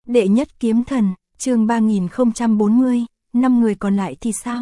Đệ nhất kiếm thần, chương 3040, 5 người còn lại thì sao?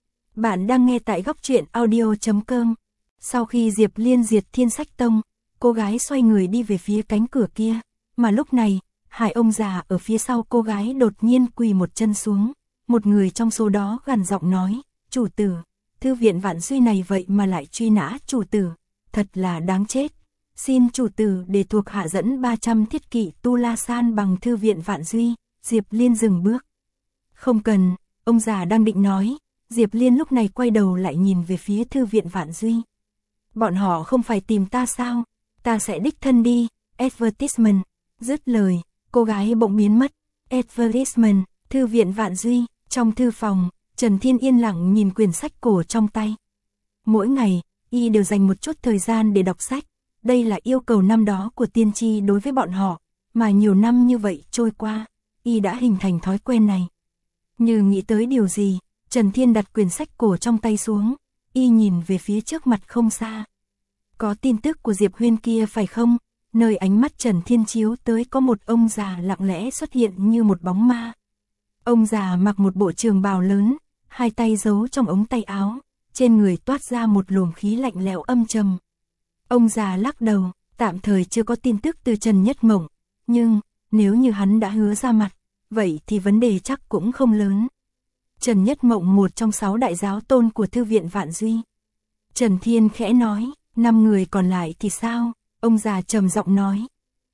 Bạn đang nghe tại góc truyện audio.com. Sau khi Diệp Liên diệt Thiên Sách Tông, cô gái xoay người đi về phía cánh cửa kia, mà lúc này, hai ông già ở phía sau cô gái đột nhiên quỳ một chân xuống, một người trong số đó gằn giọng nói, chủ tử, thư viện Vạn Duy này vậy mà lại truy nã chủ tử, thật là đáng chết. Xin chủ tử để thuộc hạ dẫn 300 thiết kỵ Tu La San bằng thư viện Vạn Duy. Diệp Liên dừng bước. Không cần, ông già đang định nói, Diệp Liên lúc này quay đầu lại nhìn về phía thư viện Vạn Duy. Bọn họ không phải tìm ta sao, ta sẽ đích thân đi, advertisement. Dứt lời, cô gái bỗng biến mất. Advertisement, thư viện Vạn Duy, trong thư phòng, Trần Thiên yên lặng nhìn quyển sách cổ trong tay. Mỗi ngày, y đều dành một chút thời gian để đọc sách. Đây là yêu cầu năm đó của tiên tri đối với bọn họ, mà nhiều năm như vậy trôi qua, y đã hình thành thói quen này. Như nghĩ tới điều gì, Trần Thiên đặt quyển sách cổ trong tay xuống, y nhìn về phía trước mặt không xa. Có tin tức của Diệp Huyên kia phải không? Nơi ánh mắt Trần Thiên chiếu tới có một ông già lặng lẽ xuất hiện như một bóng ma. Ông già mặc một bộ trường bào lớn, hai tay giấu trong ống tay áo, trên người toát ra một luồng khí lạnh lẽo âm trầm. Ông già lắc đầu, tạm thời chưa có tin tức từ Trần Nhất Mộng, nhưng nếu như hắn đã hứa ra mặt, vậy thì vấn đề chắc cũng không lớn. Trần Nhất Mộng một trong 6 đại giáo tôn của thư viện Vạn Duy. Trần Thiên khẽ nói, 5 người còn lại thì sao? Ông già trầm giọng nói.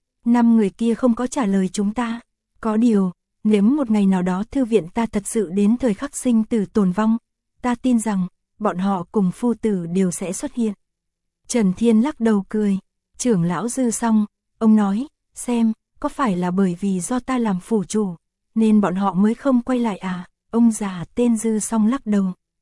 5 người kia không có trả lời chúng ta. Có điều, nếu một ngày nào đó thư viện ta thật sự đến thời khắc sinh tử tồn vong, ta tin rằng, bọn họ cùng phu tử đều sẽ xuất hiện. Trần Thiên lắc đầu cười, trưởng lão Dư Song, ông nói, xem, có phải là bởi vì do ta làm phủ chủ, nên bọn họ mới không quay lại à? Ông già tên Dư Song lắc đầu.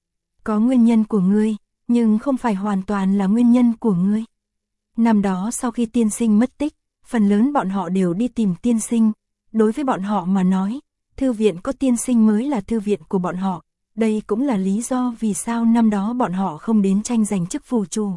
Có nguyên nhân của ngươi, nhưng không phải hoàn toàn là nguyên nhân của ngươi. Năm đó sau khi tiên sinh mất tích, phần lớn bọn họ đều đi tìm tiên sinh, đối với bọn họ mà nói, thư viện có tiên sinh mới là thư viện của bọn họ, đây cũng là lý do vì sao năm đó bọn họ không đến tranh giành chức phủ chủ.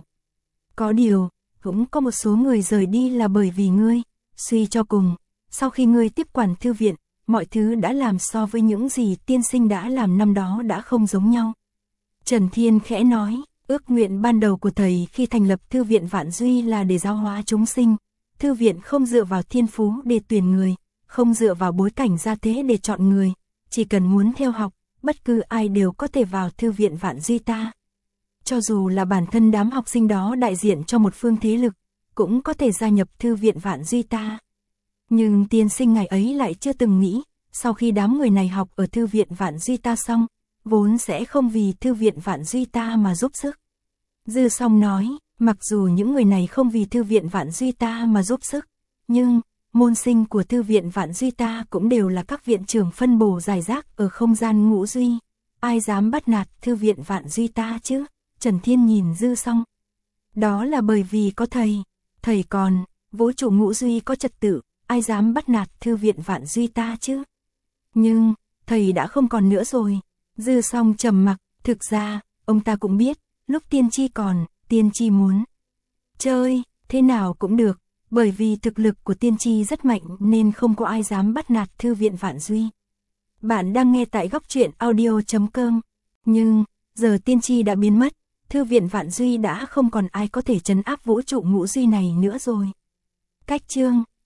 Có điều, cũng có một số người rời đi là bởi vì ngươi, suy cho cùng, sau khi ngươi tiếp quản thư viện, mọi thứ đã làm so với những gì tiên sinh đã làm năm đó đã không giống nhau. Trần Thiên khẽ nói, ước nguyện ban đầu của thầy khi thành lập thư viện Vạn Duy là để giáo hóa chúng sinh, thư viện không dựa vào thiên phú để tuyển người, không dựa vào bối cảnh gia thế để chọn người, chỉ cần muốn theo học, bất cứ ai đều có thể vào thư viện Vạn Duy ta. Cho dù là bản thân đám học sinh đó đại diện cho một phương thế lực, cũng có thể gia nhập thư viện Vạn Duy ta. Nhưng tiên sinh ngày ấy lại chưa từng nghĩ, sau khi đám người này học ở thư viện Vạn Duy ta xong, vốn sẽ không vì thư viện Vạn Duy ta mà giúp sức. Dư Song nói, mặc dù những người này không vì thư viện Vạn Duy ta mà giúp sức, nhưng môn sinh của thư viện Vạn Duy ta cũng đều là các viện trưởng phân bổ rải rác ở không gian ngũ duy. Ai dám bắt nạt thư viện Vạn Duy ta chứ? Trần Thiên nhìn Dư Song. Đó là bởi vì có thầy còn, vũ trụ ngũ duy có trật tự, ai dám bắt nạt thư viện Vạn Duy ta chứ? Nhưng, thầy đã không còn nữa rồi. Dư Song trầm mặc, thực ra, ông ta cũng biết, lúc tiên tri còn, tiên tri muốn chơi, thế nào cũng được, bởi vì thực lực của tiên tri rất mạnh nên không có ai dám bắt nạt thư viện Vạn Duy. Bạn đang nghe tại góc truyện audio.com, nhưng, giờ tiên tri đã biến mất, thư viện Vạn Duy đã không còn ai có thể trấn áp vũ trụ ngũ duy này nữa rồi. Cách chương